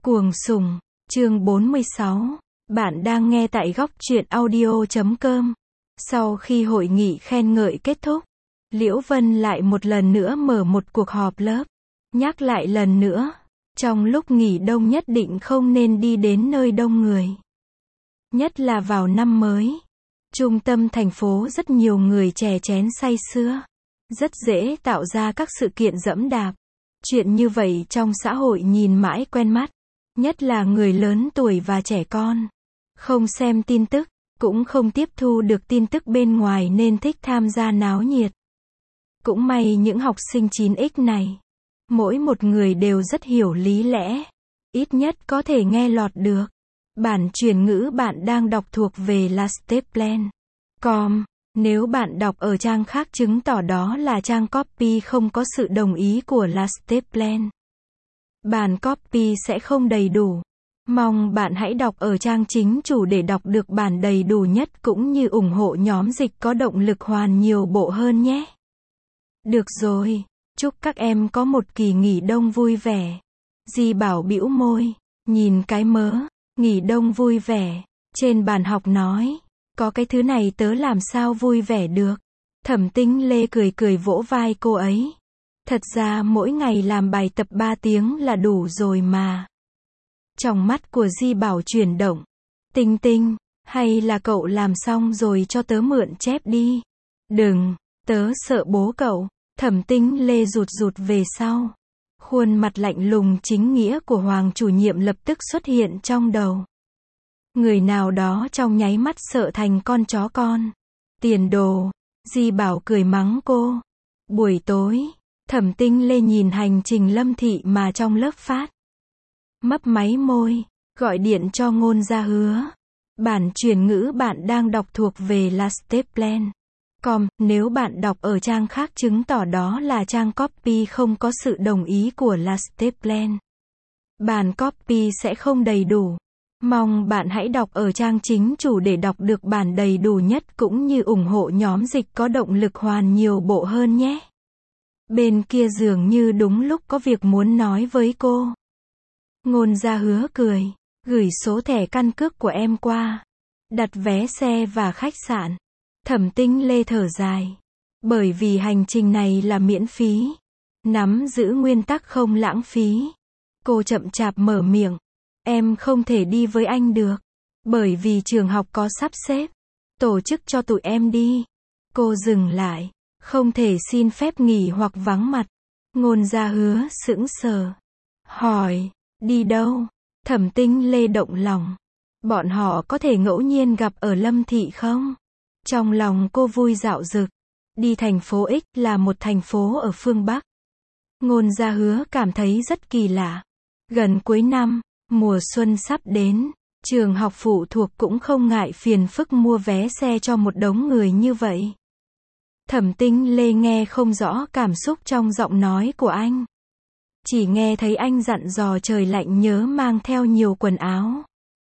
Cuồng sủng, chương 46. Bạn đang nghe tại góc truyện audio.com. Sau khi hội nghị khen ngợi kết thúc, Liễu Vân lại một lần nữa mở một cuộc họp lớp. Nhắc lại lần nữa, trong lúc nghỉ đông nhất định không nên đi đến nơi đông người. Nhất là vào năm mới. Trung tâm thành phố rất nhiều người chè chén say sưa. Rất dễ tạo ra các sự kiện giẫm đạp. Chuyện như vậy trong xã hội nhìn mãi quen mắt. Nhất là người lớn tuổi và trẻ con. Không xem tin tức, cũng không tiếp thu được tin tức bên ngoài nên thích tham gia náo nhiệt. Cũng may những học sinh 9X này, mỗi một người đều rất hiểu lý lẽ. Ít nhất có thể nghe lọt được. Bản truyền ngữ bạn đang đọc thuộc về là steplen.com. Nếu bạn đọc ở trang khác chứng tỏ đó là trang copy không có sự đồng ý của là steplen. Bản copy sẽ không đầy đủ. Mong bạn hãy đọc ở trang chính chủ để đọc được bản đầy đủ nhất cũng như ủng hộ nhóm dịch có động lực hoàn nhiều bộ hơn nhé. Được rồi, chúc các em có một kỳ nghỉ đông vui vẻ. Di Bảo bĩu môi, nhìn cái mớ, nghỉ đông vui vẻ, trên bàn học nói, có cái thứ này tớ làm sao vui vẻ được. Thẩm Tinh Lê cười cười vỗ vai cô ấy. Thật ra mỗi ngày làm bài tập 3 tiếng là đủ rồi mà. Trong mắt của Di Bảo chuyển động. Tinh Tinh, hay là cậu làm xong rồi cho tớ mượn chép đi. Đừng, tớ sợ bố cậu. Thẩm Tinh Lê rụt rụt về sau. Khuôn mặt lạnh lùng chính nghĩa của Hoàng chủ nhiệm lập tức xuất hiện trong đầu. Người nào đó trong nháy mắt sợ thành con chó con. Tiền đồ. Di Bảo cười mắng cô. Buổi tối, Thẩm Tinh Lê nhìn hành trình Lâm Thị mà trong lớp phát. Mấp máy môi, gọi điện cho Ngôn Gia Hứa. Bản truyền ngữ bạn đang đọc thuộc về là steplen.com. Nếu bạn đọc ở trang khác chứng tỏ đó là trang copy không có sự đồng ý của là steplen. Bản copy sẽ không đầy đủ. Mong bạn hãy đọc ở trang chính chủ để đọc được bản đầy đủ nhất cũng như ủng hộ nhóm dịch có động lực hoàn nhiều bộ hơn nhé. Bên kia dường như đúng lúc có việc muốn nói với cô. Ngôn Gia Hứa cười, gửi số thẻ căn cước của em qua. Đặt vé xe và khách sạn. Thẩm Tinh Lê thở dài. Bởi vì hành trình này là miễn phí. Nắm giữ nguyên tắc không lãng phí. Cô chậm chạp mở miệng. Em không thể đi với anh được. Bởi vì trường học có sắp xếp. Tổ chức cho tụi em đi. Cô dừng lại. Không thể xin phép nghỉ hoặc vắng mặt. Ngôn Gia Hứa sững sờ. Hỏi, đi đâu? Thẩm Tinh Lê động lòng. Bọn họ có thể ngẫu nhiên gặp ở Lâm Thị không? Trong lòng cô vui dạo dực. Đi thành phố X là một thành phố ở phương Bắc. Ngôn Gia Hứa cảm thấy rất kỳ lạ. Gần cuối năm, mùa xuân sắp đến, trường học phụ thuộc cũng không ngại phiền phức mua vé xe cho một đống người như vậy. Thẩm Tinh Lê nghe không rõ cảm xúc trong giọng nói của anh. Chỉ nghe thấy anh dặn dò trời lạnh nhớ mang theo nhiều quần áo.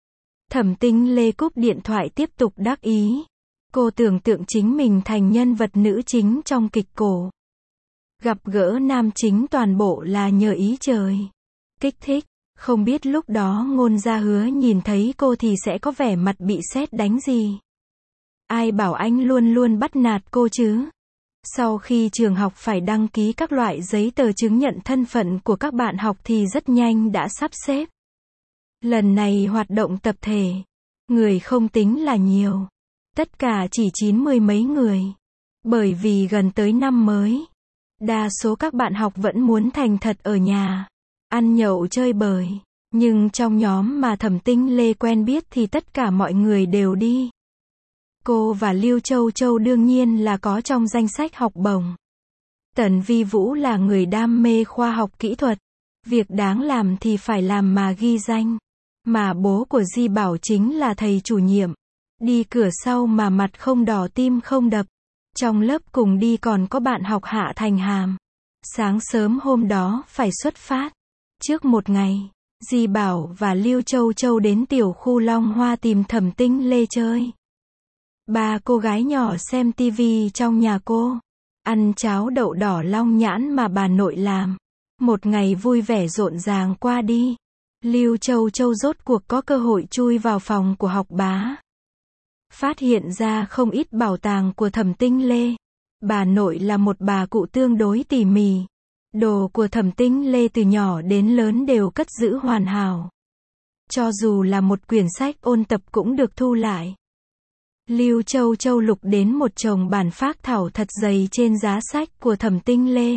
Thẩm Tinh Lê cúp điện thoại tiếp tục đắc ý. Cô tưởng tượng chính mình thành nhân vật nữ chính trong kịch cổ. Gặp gỡ nam chính toàn bộ là nhờ ý trời. Kích thích, không biết lúc đó Ngôn Gia Hứa nhìn thấy cô thì sẽ có vẻ mặt bị sét đánh gì. Ai bảo anh luôn luôn bắt nạt cô chứ? Sau khi trường học phải đăng ký các loại giấy tờ chứng nhận thân phận của các bạn học thì rất nhanh đã sắp xếp. Lần này hoạt động tập thể. Người không tính là nhiều. Tất cả chỉ 90 mấy người. Bởi vì gần tới năm mới. Đa số các bạn học vẫn muốn thành thật ở nhà. Ăn nhậu chơi bời. Nhưng trong nhóm mà Thẩm Tinh Lê quen biết thì tất cả mọi người đều đi. Cô và Lưu Châu Châu đương nhiên là có trong danh sách học bổng. Tần Vi Vũ là người đam mê khoa học kỹ thuật. Việc đáng làm thì phải làm mà ghi danh. Mà bố của Di Bảo chính là thầy chủ nhiệm. Đi cửa sau mà mặt không đỏ tim không đập. Trong lớp cùng đi còn có bạn học Hạ Thành Hàm. Sáng sớm hôm đó phải xuất phát. Trước một ngày, Di Bảo và Lưu Châu Châu đến tiểu khu Long Hoa tìm Thẩm Tinh Lê chơi. Ba cô gái nhỏ xem tivi trong nhà cô. Ăn cháo đậu đỏ long nhãn mà bà nội làm. Một ngày vui vẻ rộn ràng qua đi. Lưu Châu Châu rốt cuộc có cơ hội chui vào phòng của học bá. Phát hiện ra không ít bảo tàng của Thẩm Tinh Lê. Bà nội là một bà cụ tương đối tỉ mỉ. Đồ của Thẩm Tinh Lê từ nhỏ đến lớn đều cất giữ hoàn hảo. Cho dù là một quyển sách ôn tập cũng được thu lại. Lưu Châu Châu lục đến một chồng bản phác thảo thật dày trên giá sách của Thẩm Tinh Lê.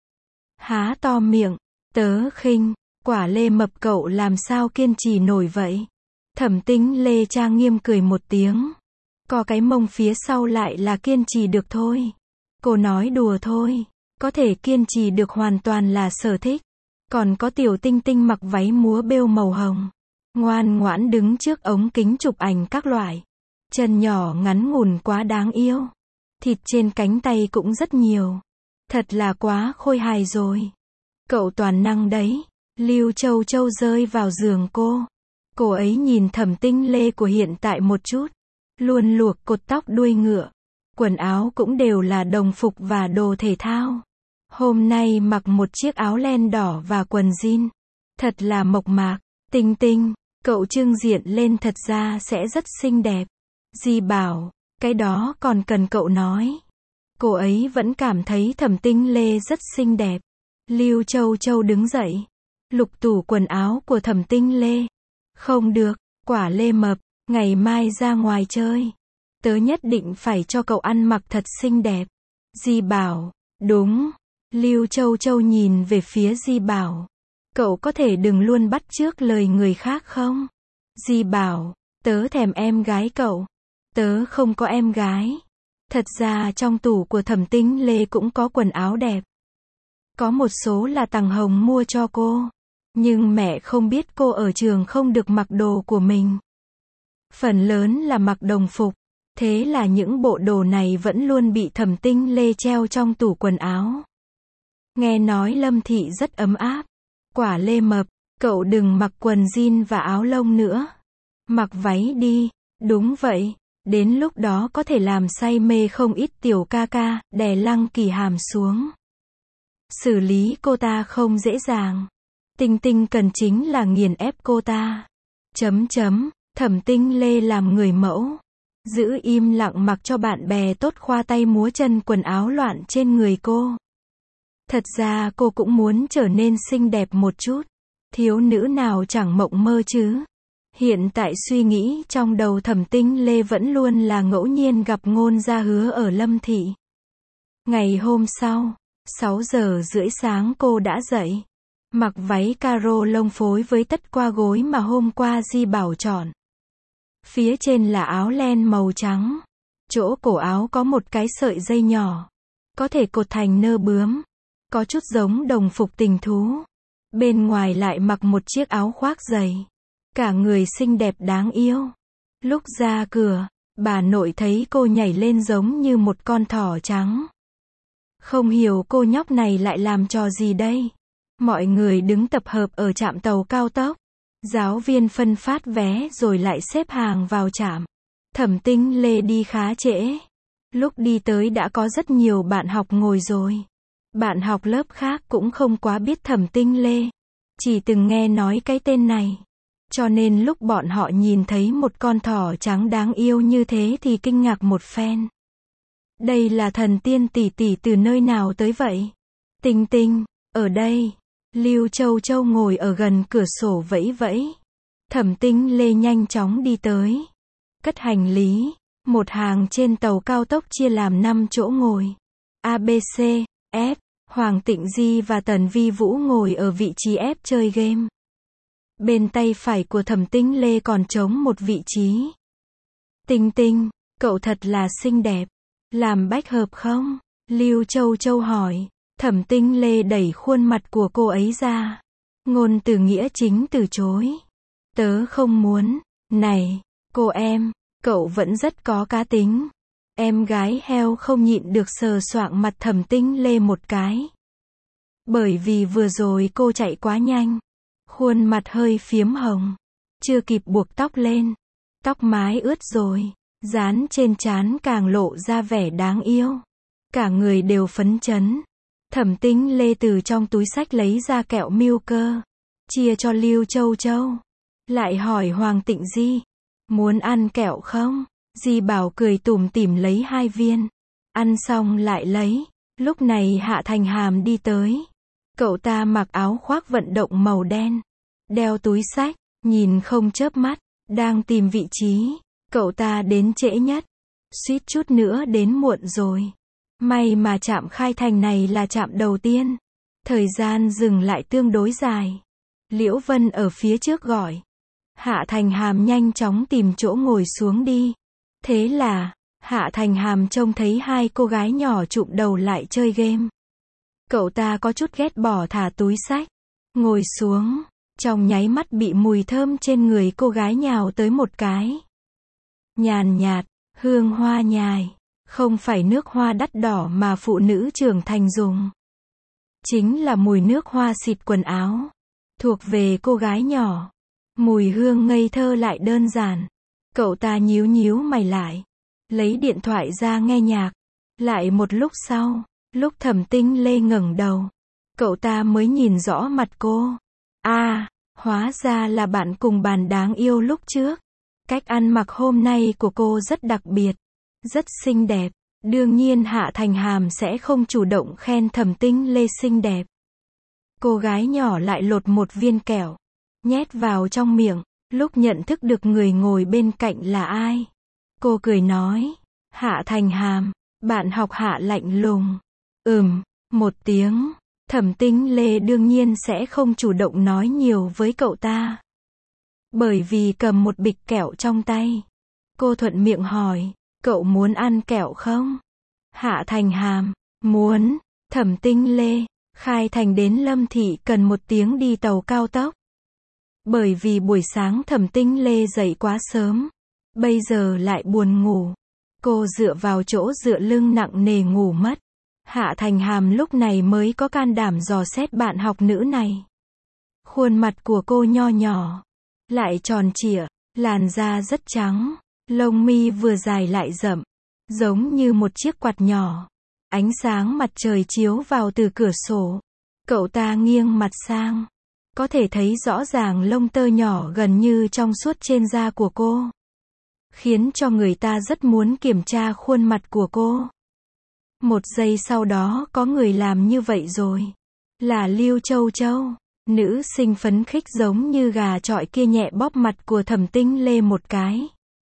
Há to miệng, tớ khinh, quả Lê Mập cậu làm sao kiên trì nổi vậy? Thẩm Tinh Lê trang nghiêm cười một tiếng. Có cái mông phía sau lại là kiên trì được thôi. Cô nói đùa thôi. Có thể kiên trì được hoàn toàn là sở thích. Còn có Tiểu Tinh Tinh mặc váy múa bêu màu hồng. Ngoan ngoãn đứng trước ống kính chụp ảnh các loại. Chân nhỏ ngắn ngủn quá đáng yêu. Thịt trên cánh tay cũng rất nhiều. Thật là quá khôi hài rồi. Cậu toàn năng đấy. Lưu Châu Châu rơi vào giường cô. Cô ấy nhìn Thẩm Tinh Lê của hiện tại một chút. Luôn luộc cột tóc đuôi ngựa. Quần áo cũng đều là đồng phục và đồ thể thao. Hôm nay mặc một chiếc áo len đỏ và quần jean. Thật là mộc mạc. Tinh Tinh, cậu trưng diện lên thật ra sẽ rất xinh đẹp. Di bảo, cái đó còn cần cậu nói. Cô ấy vẫn cảm thấy Thẩm Tinh Lê rất xinh đẹp. Lưu Châu Châu đứng dậy. Lục tủ quần áo của Thẩm Tinh Lê. Không được, quả Lê Mập, ngày mai ra ngoài chơi. Tớ nhất định phải cho cậu ăn mặc thật xinh đẹp. Di bảo, đúng. Lưu Châu Châu nhìn về phía Di bảo. Cậu có thể đừng luôn bắt chước lời người khác không? Di bảo, tớ thèm em gái cậu. Tớ không có em gái. Thật ra trong tủ của Thẩm Tinh Lê cũng có quần áo đẹp. Có một số là Tằng Hồng mua cho cô. Nhưng mẹ không biết cô ở trường không được mặc đồ của mình. Phần lớn là mặc đồng phục. Thế là những bộ đồ này vẫn luôn bị Thẩm Tinh Lê treo trong tủ quần áo. Nghe nói Lâm Thị rất ấm áp. Quả Lê Mập, cậu đừng mặc quần jean và áo lông nữa. Mặc váy đi. Đúng vậy. Đến lúc đó có thể làm say mê không ít tiểu ca ca, đè Lăng Kỳ Hàm xuống. Xử lý cô ta không dễ dàng. Tinh Tinh cần chính là nghiền ép cô ta. Thẩm Tinh Lê làm người mẫu. Giữ im lặng mặc cho bạn bè tốt khoa tay múa chân quần áo loạn trên người cô. Thật ra cô cũng muốn trở nên xinh đẹp một chút. Thiếu nữ nào chẳng mộng mơ chứ. Hiện tại suy nghĩ trong đầu Thẩm Tinh Lê vẫn luôn là ngẫu nhiên gặp Ngôn Gia Hứa ở Lâm Thị. Ngày hôm sau, 6 giờ rưỡi sáng cô đã dậy. Mặc váy caro lông phối với tất qua gối mà hôm qua Di bảo chọn. Phía trên là áo len màu trắng. Chỗ cổ áo có một cái sợi dây nhỏ. Có thể cột thành nơ bướm. Có chút giống đồng phục tình thú. Bên ngoài lại mặc một chiếc áo khoác dày. Cả người xinh đẹp đáng yêu. Lúc ra cửa, bà nội thấy cô nhảy lên giống như một con thỏ trắng. Không hiểu cô nhóc này lại làm trò gì đây. Mọi người đứng tập hợp ở trạm tàu cao tốc. Giáo viên phân phát vé rồi lại xếp hàng vào trạm. Thẩm Tinh Lê đi khá trễ. Lúc đi tới đã có rất nhiều bạn học ngồi rồi. Bạn học lớp khác cũng không quá biết Thẩm Tinh Lê. Chỉ từng nghe nói cái tên này. Cho nên lúc bọn họ nhìn thấy một con thỏ trắng đáng yêu như thế thì kinh ngạc một phen. Đây là thần tiên tỷ tỷ từ nơi nào tới vậy? Tinh Tinh, ở đây. Lưu Châu Châu ngồi ở gần cửa sổ vẫy vẫy. Thẩm Tinh Lê nhanh chóng đi tới. Cất hành lý. Một hàng trên tàu cao tốc chia làm 5 chỗ ngồi. A, B, C, F. Hoàng Tịnh Di và Tần Vi Vũ ngồi ở vị trí F chơi game. Bên tay phải của Thẩm Tinh Lê còn trống một vị trí. Tinh Tinh, cậu thật là xinh đẹp. Làm bách hợp không? Lưu Châu Châu hỏi. Thẩm Tinh Lê đẩy khuôn mặt của cô ấy ra. Ngôn Từ Nghĩa chính từ chối. Tớ không muốn. Này, cô em, cậu vẫn rất có cá tính. Em gái heo không nhịn được sờ soạng mặt Thẩm Tinh Lê một cái. Bởi vì vừa rồi cô chạy quá nhanh. Khuôn mặt hơi phiếm hồng. Chưa kịp buộc tóc lên. Tóc mái ướt rồi. Dán trên trán càng lộ ra vẻ đáng yêu. Cả người đều phấn chấn. Thẩm Tinh Lê từ trong túi xách lấy ra kẹo Milker. chia cho Lưu Châu Châu. Lại hỏi Hoàng Tịnh Di, muốn ăn kẹo không? Di Bảo cười tủm tỉm lấy 2 viên. Ăn xong lại lấy. Lúc này Hạ Thành Hàm đi tới. Cậu ta mặc áo khoác vận động màu đen, đeo túi xách, nhìn không chớp mắt, đang tìm vị trí. Cậu ta đến trễ nhất, suýt chút nữa đến muộn rồi. May mà trạm Khai Thành này là trạm đầu tiên. Thời gian dừng lại tương đối dài. Liễu Vân ở phía trước gọi. Hạ Thành Hàm nhanh chóng tìm chỗ ngồi xuống đi. Thế là, Hạ Thành Hàm trông thấy 2 cô gái nhỏ chụm đầu lại chơi game. Cậu ta có chút ghét bỏ thả túi xách, ngồi xuống, trong nháy mắt bị mùi thơm trên người cô gái nhào tới một cái. Nhàn nhạt, hương hoa nhài, không phải nước hoa đắt đỏ mà phụ nữ trưởng thành dùng. Chính là mùi nước hoa xịt quần áo, thuộc về cô gái nhỏ. Mùi hương ngây thơ lại đơn giản. Cậu ta nhíu nhíu mày lại, lấy điện thoại ra nghe nhạc. Lại một lúc sau, lúc Thẩm Tinh Lê ngẩng đầu, cậu ta mới nhìn rõ mặt cô. Hóa ra là bạn cùng bàn đáng yêu lúc trước. Cách ăn mặc hôm nay của cô rất đặc biệt, rất xinh đẹp. Đương nhiên Hạ Thành Hàm sẽ không chủ động khen Thẩm Tinh Lê xinh đẹp. Cô gái nhỏ lại lột một viên kẹo, nhét vào trong miệng. Lúc nhận thức được người ngồi bên cạnh là ai, cô cười nói, Hạ Thành Hàm. Bạn học Hạ lạnh lùng. Một tiếng. Thẩm Tinh Lê đương nhiên sẽ không chủ động nói nhiều với cậu ta. Bởi vì cầm một bịch kẹo trong tay. Cô thuận miệng hỏi, cậu muốn ăn kẹo không? Hạ Thành Hàm, muốn. Thẩm Tinh Lê, Khai Thành đến Lâm Thị cần 1 tiếng đi tàu cao tốc. Bởi vì buổi sáng Thẩm Tinh Lê dậy quá sớm, bây giờ lại buồn ngủ. Cô dựa vào chỗ dựa lưng nặng nề ngủ mất. Hạ Thành Hàm lúc này mới có can đảm dò xét bạn học nữ này. Khuôn mặt của cô nho nhỏ, lại tròn trịa, làn da rất trắng, lông mi vừa dài lại rậm, giống như một chiếc quạt nhỏ. Ánh sáng mặt trời chiếu vào từ cửa sổ. Cậu ta nghiêng mặt sang, có thể thấy rõ ràng lông tơ nhỏ gần như trong suốt trên da của cô, khiến cho người ta rất muốn kiểm tra khuôn mặt của cô. 1 giây sau đó có người làm như vậy rồi. Là Lưu Châu Châu. Nữ sinh phấn khích giống như gà chọi kia nhẹ bóp mặt của Thẩm Tinh Lê một cái.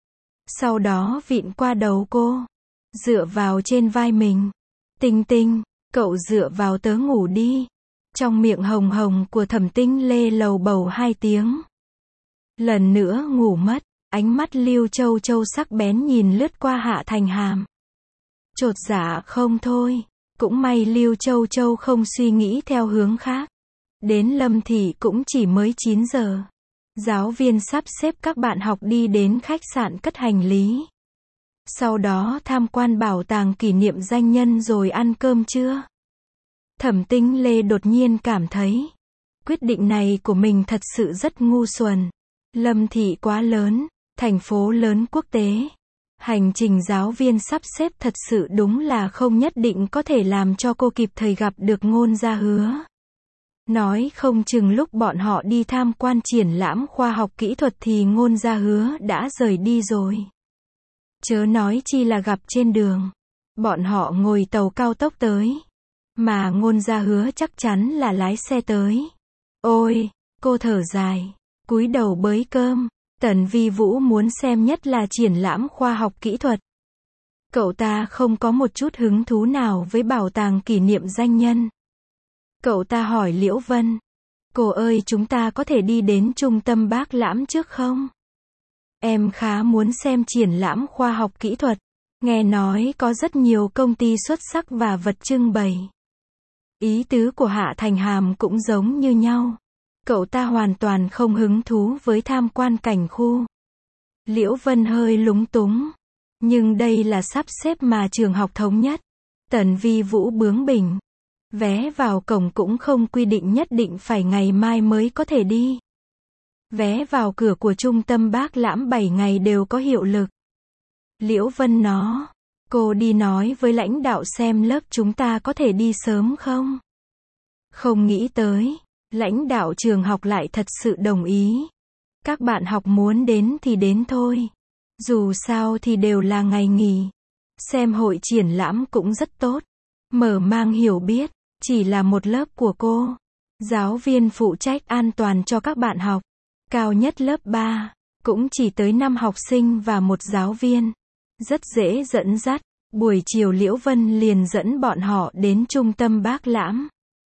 Sau đó vịn qua đầu cô, dựa vào trên vai mình. Tinh Tinh, cậu dựa vào tớ ngủ đi. Trong miệng hồng hồng của Thẩm Tinh Lê lầu bầu 2 tiếng. Lần nữa ngủ mất. Ánh mắt Lưu Châu Châu sắc bén nhìn lướt qua Hạ Thành Hàm. Chột dạ không thôi. Cũng may Lưu Châu Châu không suy nghĩ theo hướng khác. Đến Lâm Thị cũng chỉ mới 9 giờ. Giáo viên sắp xếp các bạn học đi đến khách sạn cất hành lý. Sau đó tham quan bảo tàng kỷ niệm danh nhân rồi ăn cơm trưa. Thẩm Tinh Lê đột nhiên cảm thấy, quyết định này của mình thật sự rất ngu xuẩn. Lâm Thị quá lớn, thành phố lớn quốc tế. Hành trình giáo viên sắp xếp thật sự đúng là không nhất định có thể làm cho cô kịp thời gặp được Ngôn Gia Hứa. Nói không chừng lúc bọn họ đi tham quan triển lãm khoa học kỹ thuật thì Ngôn Gia Hứa đã rời đi rồi. Chớ nói chi là gặp trên đường. Bọn họ ngồi tàu cao tốc tới. Mà Ngôn Gia Hứa chắc chắn là lái xe tới. Ôi, cô thở dài, cúi đầu bới cơm. Tần Vi Vũ muốn xem nhất là triển lãm khoa học kỹ thuật. Cậu ta không có một chút hứng thú nào với bảo tàng kỷ niệm danh nhân. Cậu ta hỏi Liễu Vân, cô ơi chúng ta có thể đi đến trung tâm Bác Lãm trước không? Em khá muốn xem triển lãm khoa học kỹ thuật. Nghe nói có rất nhiều công ty xuất sắc và vật trưng bày. Ý tứ của Hạ Thành Hàm cũng giống như nhau. Cậu ta hoàn toàn không hứng thú với tham quan cảnh khu. Liễu Vân hơi lúng túng. Nhưng đây là sắp xếp mà trường học thống nhất. Tần Vi Vũ bướng bỉnh. Vé vào cổng cũng không quy định nhất định phải ngày mai mới có thể đi. Vé vào cửa của trung tâm Bác Lãm 7 ngày đều có hiệu lực. Liễu Vân cô đi nói với lãnh đạo xem lớp chúng ta có thể đi sớm không? Không nghĩ tới. Lãnh đạo trường học lại thật sự đồng ý. Các bạn học muốn đến thì đến thôi. Dù sao thì đều là ngày nghỉ. Xem hội triển lãm cũng rất tốt. Mở mang hiểu biết, chỉ là một lớp của cô. Giáo viên phụ trách an toàn cho các bạn học. Cao nhất lớp 3, cũng chỉ tới 5 học sinh và một giáo viên. Rất dễ dẫn dắt. Buổi chiều Liễu Vân liền dẫn bọn họ đến trung tâm Bác Lãm.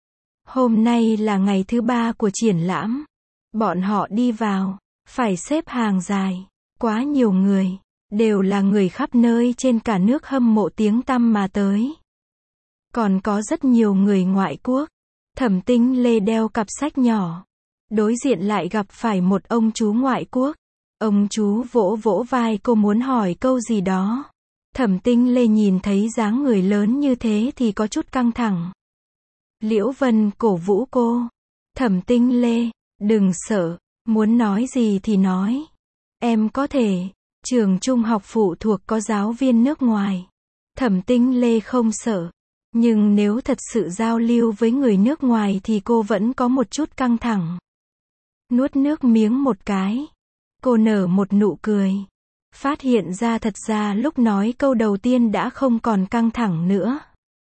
Hôm nay là ngày thứ 3 của triển lãm. Bọn họ đi vào, phải xếp hàng dài. Quá nhiều người, đều là người khắp nơi trên cả nước hâm mộ tiếng tăm mà tới. Còn có rất nhiều người ngoại quốc. Thẩm Tinh Lê đeo cặp sách nhỏ. Đối diện lại gặp phải một ông chú ngoại quốc. Ông chú vỗ vỗ vai cô muốn hỏi câu gì đó. Thẩm Tinh Lê nhìn thấy dáng người lớn như thế thì có chút căng thẳng. Liễu Vân cổ vũ cô. Thẩm Tinh Lê, đừng sợ, muốn nói gì thì nói. Em có thể. Trường trung học phụ thuộc có giáo viên nước ngoài. Thẩm Tinh Lê không sợ. Nhưng nếu thật sự giao lưu với người nước ngoài thì cô vẫn có một chút căng thẳng. Nuốt nước miếng một cái. Cô nở một nụ cười. Phát hiện ra thật ra lúc nói câu đầu tiên đã không còn căng thẳng nữa.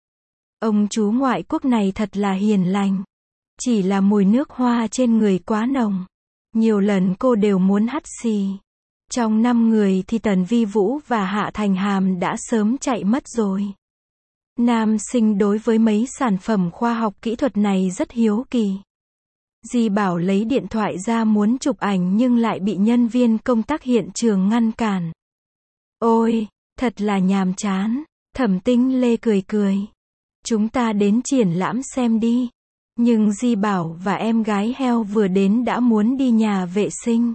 Ông chú ngoại quốc này thật là hiền lành. Chỉ là mùi nước hoa trên người quá nồng. Nhiều lần cô đều muốn hắt xì. Trong 5 người thì Tần Vi Vũ và Hạ Thành Hàm đã sớm chạy mất rồi. Nam sinh đối với mấy sản phẩm khoa học kỹ thuật này rất hiếu kỳ. Di Bảo lấy điện thoại ra muốn chụp ảnh nhưng lại bị nhân viên công tác hiện trường ngăn cản. Ôi, thật là nhàm chán. Thẩm Tinh Lê cười cười. Chúng ta đến triển lãm xem đi. Nhưng Di Bảo và em gái heo vừa đến đã muốn đi nhà vệ sinh.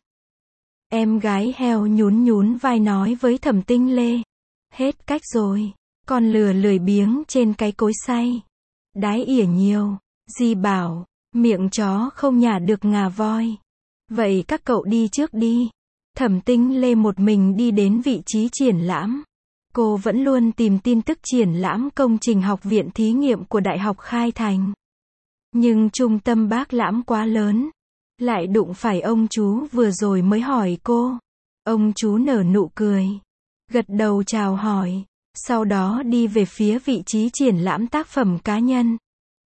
Em gái heo nhún nhún vai nói với Thẩm Tinh Lê. Hết cách rồi. Con lừa lười biếng trên cái cối xay. Đái ỉa nhiều. Di Bảo, miệng chó không nhả được ngà voi. Vậy các cậu đi trước đi. Thẩm Tinh Lê một mình đi đến vị trí triển lãm. Cô vẫn luôn tìm tin tức triển lãm công trình học viện thí nghiệm của Đại học Khai Thành. Nhưng trung tâm Bác Lãm quá lớn. Lại đụng phải ông chú vừa rồi mới hỏi cô. Ông chú nở nụ cười. Gật đầu chào hỏi. Sau đó đi về phía vị trí triển lãm tác phẩm cá nhân.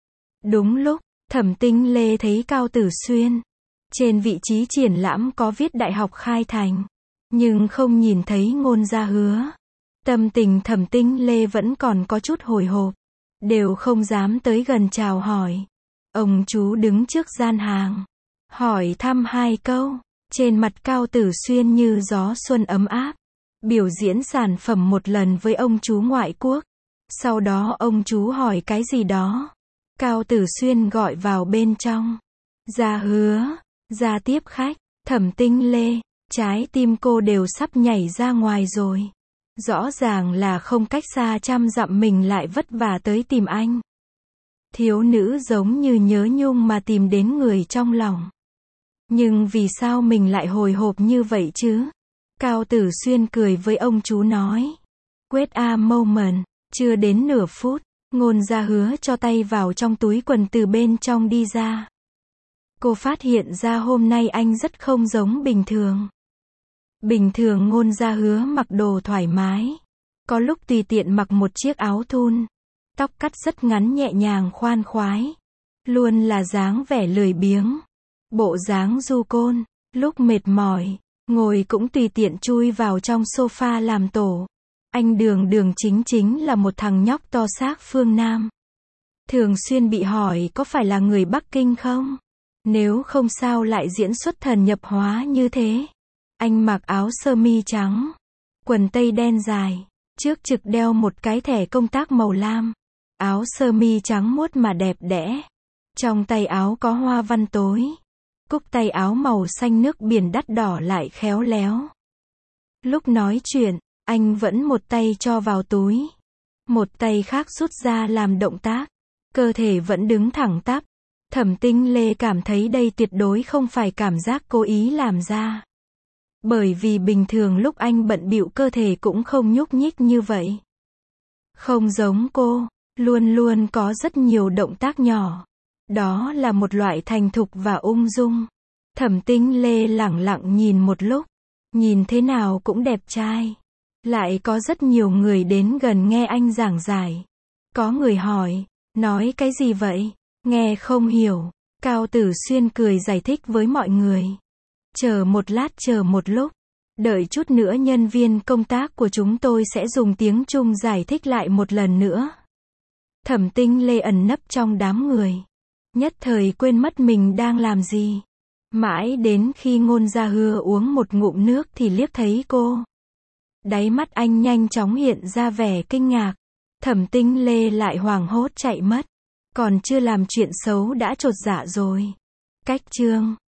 Đúng lúc, Thẩm Tinh Lê thấy Cao Tử Xuyên. Trên vị trí triển lãm có viết Đại học Khai Thành. Nhưng không nhìn thấy Ngôn Gia Hứa. Tâm tình Thẩm Tinh Lê vẫn còn có chút hồi hộp. Đều không dám tới gần chào hỏi. Ông chú đứng trước gian hàng. Hỏi thăm 2 câu. Trên mặt Cao Tử Xuyên như gió xuân ấm áp. Biểu diễn sản phẩm một lần với ông chú ngoại quốc. Sau đó ông chú hỏi cái gì đó. Cao Tử Xuyên gọi vào bên trong. Gia Hứa, ra tiếp khách. Thẩm Tinh Lê, trái tim cô đều sắp nhảy ra ngoài rồi. Rõ ràng là không cách xa trăm dặm mình lại vất vả tới tìm anh. Thiếu nữ giống như nhớ nhung mà tìm đến người trong lòng. Nhưng vì sao mình lại hồi hộp như vậy chứ? Cao Tử Xuyên cười với ông chú nói. Wait a moment, chưa đến nửa phút, Ngôn Gia Hứa cho tay vào trong túi quần từ bên trong đi ra. Cô phát hiện ra hôm nay anh rất không giống bình thường. Bình thường Ngôn Gia Hứa mặc đồ thoải mái. Có lúc tùy tiện mặc một chiếc áo thun. Tóc cắt rất ngắn nhẹ nhàng khoan khoái. Luôn là dáng vẻ lười biếng. Bộ dáng du côn. Lúc mệt mỏi, ngồi cũng tùy tiện chui vào trong sofa làm tổ. Anh Đường Đường chính là một thằng nhóc to xác phương Nam. Thường xuyên bị hỏi có phải là người Bắc Kinh không? Nếu không sao lại diễn xuất thần nhập hóa như thế. Anh mặc áo sơ mi trắng, quần tây đen dài, trước trực đeo một cái thẻ công tác màu lam. Áo sơ mi trắng muốt mà đẹp đẽ. Trong tay áo có hoa văn tối. Cúc tay áo màu xanh nước biển đắt đỏ lại khéo léo. Lúc nói chuyện, anh vẫn một tay cho vào túi. Một tay khác rút ra làm động tác. Cơ thể vẫn đứng thẳng tắp. Thẩm Tinh Lê cảm thấy đây tuyệt đối không phải cảm giác cố ý làm ra. Bởi vì bình thường lúc anh bận bịu cơ thể cũng không nhúc nhích như vậy. Không giống cô, luôn luôn có rất nhiều động tác nhỏ. Đó là một loại thành thục và ung dung. Thẩm Tinh Lê lẳng lặng nhìn một lúc. Nhìn thế nào cũng đẹp trai. Lại có rất nhiều người đến gần nghe anh giảng giải. Có người hỏi, nói cái gì vậy? Nghe không hiểu. Cao Tử Xuyên cười giải thích với mọi người. Chờ một lát, chờ một lúc. Đợi chút nữa nhân viên công tác của chúng tôi sẽ dùng tiếng Trung giải thích lại một lần nữa. Thẩm Tinh Lê ẩn nấp trong đám người. Nhất thời quên mất mình đang làm gì. Mãi đến khi Ngôn Gia Hưa uống một ngụm nước thì liếc thấy cô. Đáy mắt anh nhanh chóng hiện ra vẻ kinh ngạc. Thẩm Tinh Lê lại hoảng hốt chạy mất. Còn chưa làm chuyện xấu đã chột dạ rồi. Cách chương